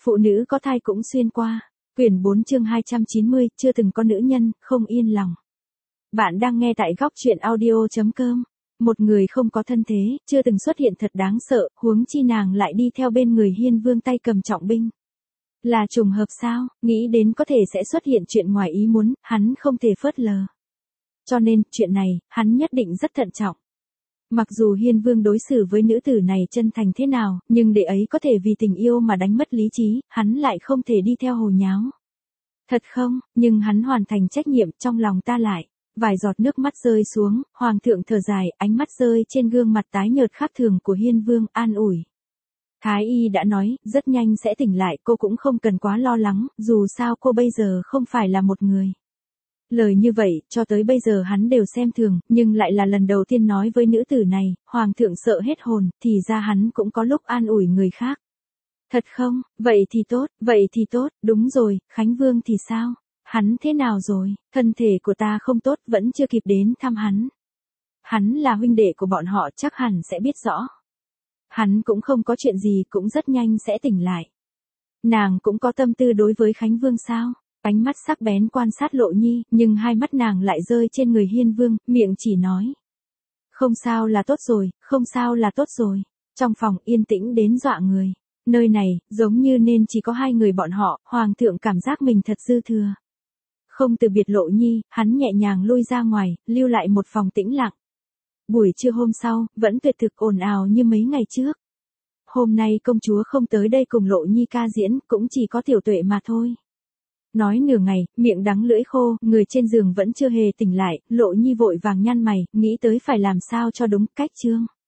Phụ nữ có thai cũng xuyên qua. Quyển 4 chương 290, chưa từng có nữ nhân, không yên lòng. Bạn đang nghe tại góc truyện audio.com. Một người không có thân thế, chưa từng xuất hiện thật đáng sợ, huống chi nàng lại đi theo bên người Hiên Vương tay cầm trọng binh. Là trùng hợp sao, nghĩ đến có thể sẽ xuất hiện chuyện ngoài ý muốn, hắn không thể phớt lờ. Cho nên, chuyện này, hắn nhất định rất thận trọng. Mặc dù Hiên Vương đối xử với nữ tử này chân thành thế nào, nhưng để ấy có thể vì tình yêu mà đánh mất lý trí, hắn lại không thể đi theo hồ nháo. Thật không, nhưng hắn hoàn thành trách nhiệm, trong lòng ta lại. Vài giọt nước mắt rơi xuống, hoàng thượng thở dài, ánh mắt rơi trên gương mặt tái nhợt khác thường của Hiên Vương, an ủi. Thái y đã nói, rất nhanh sẽ tỉnh lại, cô cũng không cần quá lo lắng, dù sao cô bây giờ không phải là một người. Lời như vậy, cho tới bây giờ hắn đều xem thường, nhưng lại là lần đầu tiên nói với nữ tử này, hoàng thượng sợ hết hồn, thì ra hắn cũng có lúc an ủi người khác. Thật không, vậy thì tốt, đúng rồi, Khánh Vương thì sao? Hắn thế nào rồi? Thân thể của ta không tốt, vẫn chưa kịp đến thăm hắn. Hắn là huynh đệ của bọn họ, chắc hẳn sẽ biết rõ. Hắn cũng không có chuyện gì, cũng rất nhanh sẽ tỉnh lại. Nàng cũng có tâm tư đối với Khánh Vương sao? Ánh mắt sắc bén quan sát Lộ Nhi, nhưng hai mắt nàng lại rơi trên người Hiên Vương, miệng chỉ nói. Không sao là tốt rồi, không sao là tốt rồi. Trong phòng yên tĩnh đến dọa người. Nơi này, giống như nên chỉ có hai người bọn họ, hoàng thượng cảm giác mình thật dư thừa. Không từ biệt Lộ Nhi, hắn nhẹ nhàng lui ra ngoài, lưu lại một phòng tĩnh lặng. Buổi trưa hôm sau, vẫn tuyệt thực ồn ào như mấy ngày trước. Hôm nay công chúa không tới đây cùng Lộ Nhi ca diễn, cũng chỉ có Tiểu Tuệ mà thôi. Nói nửa ngày, miệng đắng lưỡi khô, người trên giường vẫn chưa hề tỉnh lại, Lộ Nhi vội vàng nhăn mày, nghĩ tới phải làm sao cho đúng cách chương.